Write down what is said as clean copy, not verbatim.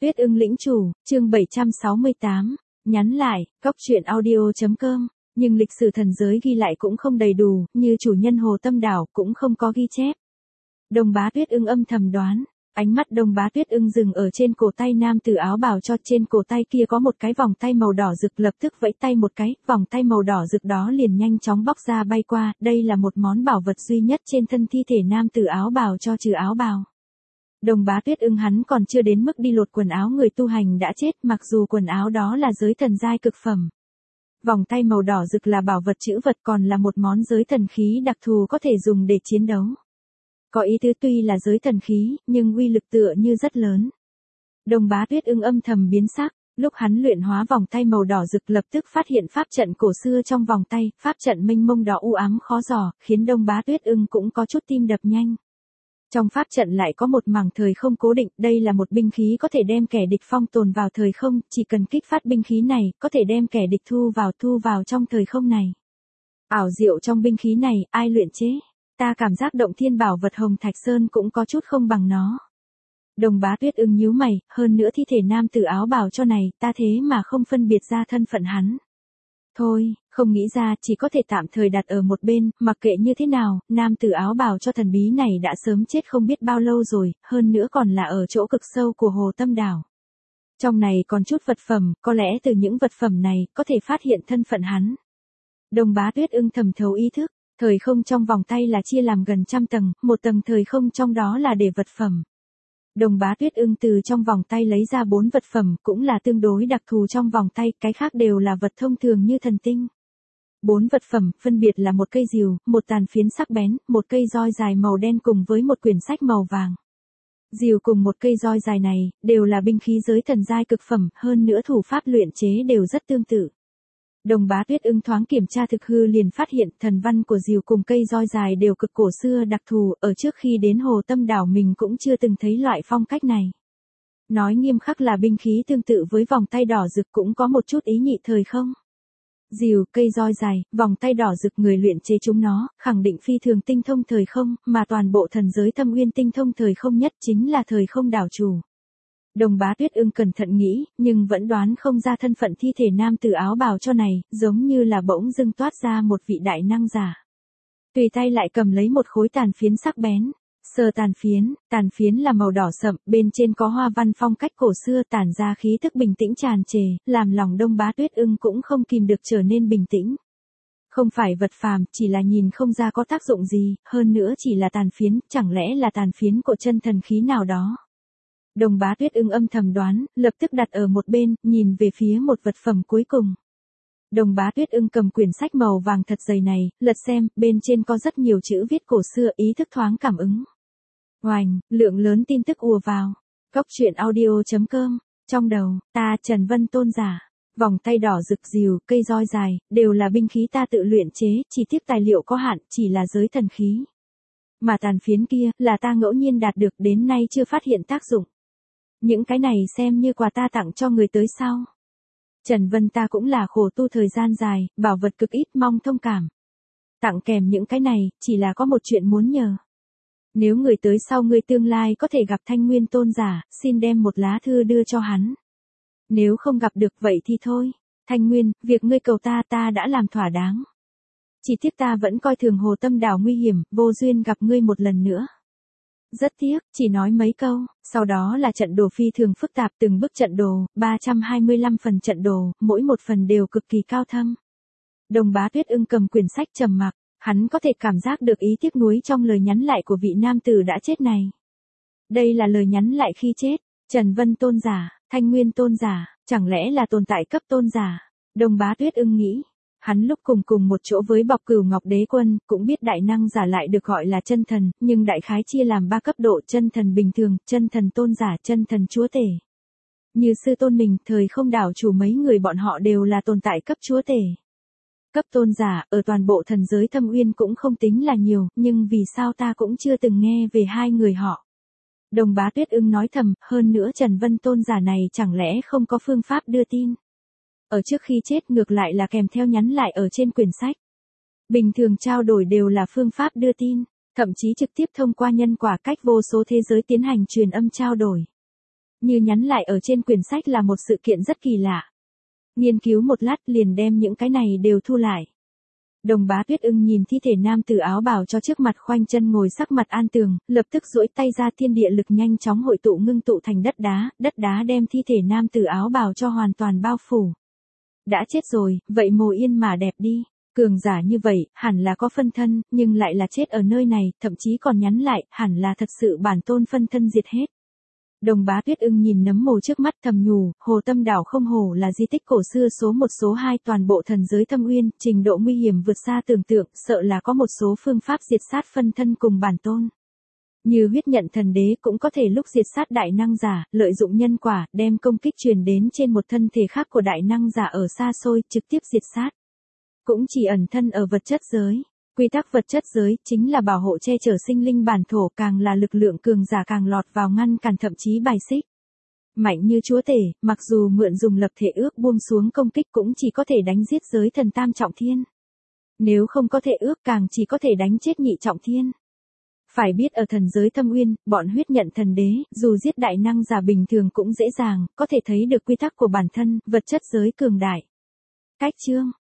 Tuyết ưng lĩnh chủ, chương 768, nhắn lại, góc truyện audio.com, nhưng lịch sử thần giới ghi lại cũng không đầy đủ, như chủ nhân Hồ Tâm Đảo cũng không có ghi chép. Đông Bá Tuyết ưng âm thầm đoán, ánh mắt Đông Bá Tuyết ưng dừng ở trên cổ tay nam tử áo bào cho, trên cổ tay kia có một cái vòng tay màu đỏ rực, lập tức vẫy tay một cái, vòng tay màu đỏ rực đó liền nhanh chóng bóc ra bay qua, đây là một món bảo vật duy nhất trên thân thi thể nam tử áo bào cho trừ áo bào. Đông Bá Tuyết ưng hắn còn chưa đến mức đi lột quần áo người tu hành đã chết, mặc dù quần áo đó là giới thần giai cực phẩm. Vòng tay màu đỏ rực là bảo vật trữ vật, còn là một món giới thần khí đặc thù có thể dùng để chiến đấu. Có ý tứ tuy là giới thần khí, nhưng uy lực tựa như rất lớn. Đông Bá Tuyết ưng âm thầm biến sắc, lúc hắn luyện hóa vòng tay màu đỏ rực lập tức phát hiện pháp trận cổ xưa trong vòng tay, pháp trận mênh mông đỏ u ám khó dò, khiến Đông Bá Tuyết ưng cũng có chút tim đập nhanh. Trong pháp trận lại có một mảng thời không cố định, đây là một binh khí có thể đem kẻ địch phong tồn vào thời không, chỉ cần kích phát binh khí này, có thể đem kẻ địch thu vào trong thời không này. Ảo diệu trong binh khí này, ai luyện chế? Ta cảm giác động thiên bảo vật Hồng Thạch Sơn cũng có chút không bằng nó. Đông Bá Tuyết ưng nhíu mày, hơn nữa thi thể nam tử áo bào cho này, ta thế mà không phân biệt ra thân phận hắn. Thôi, không nghĩ ra, chỉ có thể tạm thời đặt ở một bên, mặc kệ như thế nào, nam tử áo bào cho thần bí này đã sớm chết không biết bao lâu rồi, hơn nữa còn là ở chỗ cực sâu của Hồ Tâm Đảo. Trong này còn chút vật phẩm, có lẽ từ những vật phẩm này, có thể phát hiện thân phận hắn. Đông Bá Tuyết ưng thầm thấu ý thức, thời không trong vòng tay là chia làm gần trăm tầng, một tầng thời không trong đó là để vật phẩm. Đông Bá Tuyết ưng từ trong vòng tay lấy ra 4 vật phẩm, cũng là tương đối đặc thù trong vòng tay, cái khác đều là vật thông thường như thần tinh. 4 vật phẩm, phân biệt là một cây rìu, một tàn phiến sắc bén, một cây roi dài màu đen cùng với một quyển sách màu vàng. Rìu cùng một cây roi dài này, đều là binh khí giới thần giai cực phẩm, hơn nữa thủ pháp luyện chế đều rất tương tự. Đông Bá Tuyết ưng thoáng kiểm tra thực hư liền phát hiện thần văn của rìu cùng cây roi dài đều cực cổ xưa đặc thù, ở trước khi đến Hồ Tâm Đảo mình cũng chưa từng thấy loại phong cách này. Nói nghiêm khắc là binh khí tương tự với vòng tay đỏ rực cũng có một chút ý nhị thời không. Rìu, cây roi dài, vòng tay đỏ rực người luyện chế chúng nó, khẳng định phi thường tinh thông thời không, mà toàn bộ thần giới Thâm Uyên tinh thông thời không nhất chính là thời không đảo chủ. Đông Bá Tuyết ưng cẩn thận nghĩ, nhưng vẫn đoán không ra thân phận thi thể nam tử áo bào cho này, giống như là bỗng dưng toát ra một vị đại năng giả. Tùy tay lại cầm lấy một khối tàn phiến sắc bén, sờ tàn phiến là màu đỏ sậm, bên trên có hoa văn phong cách cổ xưa tản ra khí thức bình tĩnh tràn trề, làm lòng Đông Bá Tuyết ưng cũng không kìm được trở nên bình tĩnh. Không phải vật phàm, chỉ là nhìn không ra có tác dụng gì, hơn nữa chỉ là tàn phiến, chẳng lẽ là tàn phiến của chân thần khí nào đó. Đông Bá Tuyết ưng âm thầm đoán, lập tức đặt ở một bên, nhìn về phía một vật phẩm cuối cùng. Đông Bá Tuyết ưng cầm quyển sách màu vàng thật dày này, lật xem, bên trên có rất nhiều chữ viết cổ xưa, ý thức thoáng cảm ứng. Oành, lượng lớn tin tức ùa vào. Góc truyện audio.com, trong đầu, ta Trần Vân Tôn giả, vòng tay đỏ rực rìu, cây roi dài, đều là binh khí ta tự luyện chế, chỉ tiếc tài liệu có hạn, chỉ là giới thần khí. Mà tàn phiến kia, là ta ngẫu nhiên đạt được, đến nay chưa phát hiện tác dụng. Những cái này xem như quà ta tặng cho người tới sau. Trần Vân ta cũng là khổ tu thời gian dài, bảo vật cực ít, mong thông cảm. Tặng kèm những cái này, chỉ là có một chuyện muốn nhờ. Nếu người tới sau ngươi tương lai có thể gặp Thanh Nguyên Tôn giả, xin đem một lá thư đưa cho hắn. Nếu không gặp được vậy thì thôi. Thanh Nguyên, việc ngươi cầu ta đã làm thỏa đáng. Chỉ tiếc ta vẫn coi thường Hồ Tâm Đảo nguy hiểm, vô duyên gặp ngươi một lần nữa. Rất tiếc, chỉ nói mấy câu, sau đó là trận đồ phi thường phức tạp, từng bức trận đồ, 325 phần trận đồ, mỗi một phần đều cực kỳ cao thâm. Đông Bá Tuyết ưng cầm quyển sách trầm mặc, hắn có thể cảm giác được ý tiếc nuối trong lời nhắn lại của vị nam tử đã chết này. Đây là lời nhắn lại khi chết, Trần Vân Tôn giả, Thanh Nguyên Tôn giả, chẳng lẽ là tồn tại cấp tôn giả? Đông Bá Tuyết ưng nghĩ. Hắn lúc cùng một chỗ với Bọc Cửu Ngọc Đế Quân, cũng biết đại năng giả lại được gọi là chân thần, nhưng đại khái chia làm 3 cấp độ: chân thần bình thường, chân thần tôn giả, chân thần chúa tể. Như sư tôn mình, thời không đảo chủ mấy người bọn họ đều là tồn tại cấp chúa tể. Cấp tôn giả, ở toàn bộ thần giới Thâm Uyên cũng không tính là nhiều, nhưng vì sao ta cũng chưa từng nghe về hai người họ. Đông Bá Tuyết ưng nói thầm, hơn nữa Trần Vân Tôn giả này chẳng lẽ không có phương pháp đưa tin. Ở trước khi chết ngược lại là kèm theo nhắn lại ở trên quyển sách. Bình thường trao đổi đều là phương pháp đưa tin, thậm chí trực tiếp thông qua nhân quả cách vô số thế giới tiến hành truyền âm trao đổi. Như nhắn lại ở trên quyển sách là một sự kiện rất kỳ lạ. Nghiên cứu một lát liền đem những cái này đều thu lại. Đồng Bá Tuyết Ưng nhìn thi thể nam tử áo bào cho trước mặt khoanh chân ngồi sắc mặt an tường, lập tức duỗi tay ra, thiên địa lực nhanh chóng hội tụ ngưng tụ thành đất đá đem thi thể nam tử áo bào cho hoàn toàn bao phủ. Đã chết rồi, vậy mồ yên mà đẹp đi. Cường giả như vậy, hẳn là có phân thân, nhưng lại là chết ở nơi này, thậm chí còn nhắn lại, hẳn là thật sự bản tôn phân thân diệt hết. Đồng Bá Tuyết Ưng nhìn nấm mồ trước mắt thầm nhủ, Hồ Tâm Đảo không hổ là di tích cổ xưa số 1 số 2 toàn bộ thần giới Thâm Uyên, trình độ nguy hiểm vượt xa tưởng tượng, sợ là có một số phương pháp diệt sát phân thân cùng bản tôn. Như huyết nhận thần đế cũng có thể lúc diệt sát đại năng giả, lợi dụng nhân quả, đem công kích truyền đến trên một thân thể khác của đại năng giả ở xa xôi, trực tiếp diệt sát. Cũng chỉ ẩn thân ở vật chất giới. Quy tắc vật chất giới chính là bảo hộ che chở sinh linh bản thổ, càng là lực lượng cường giả càng lọt vào ngăn cản thậm chí bài xích. Mạnh như chúa tể, mặc dù mượn dùng lập thể ước buông xuống công kích cũng chỉ có thể đánh giết giới thần tam trọng thiên. Nếu không có thể ước càng chỉ có thể đánh chết nhị trọng thiên. Phải biết ở thần giới Thâm Uyên, bọn huyết nhận thần đế, dù giết đại năng giả bình thường cũng dễ dàng, có thể thấy được quy tắc của bản thân, vật chất giới cường đại. Cách chương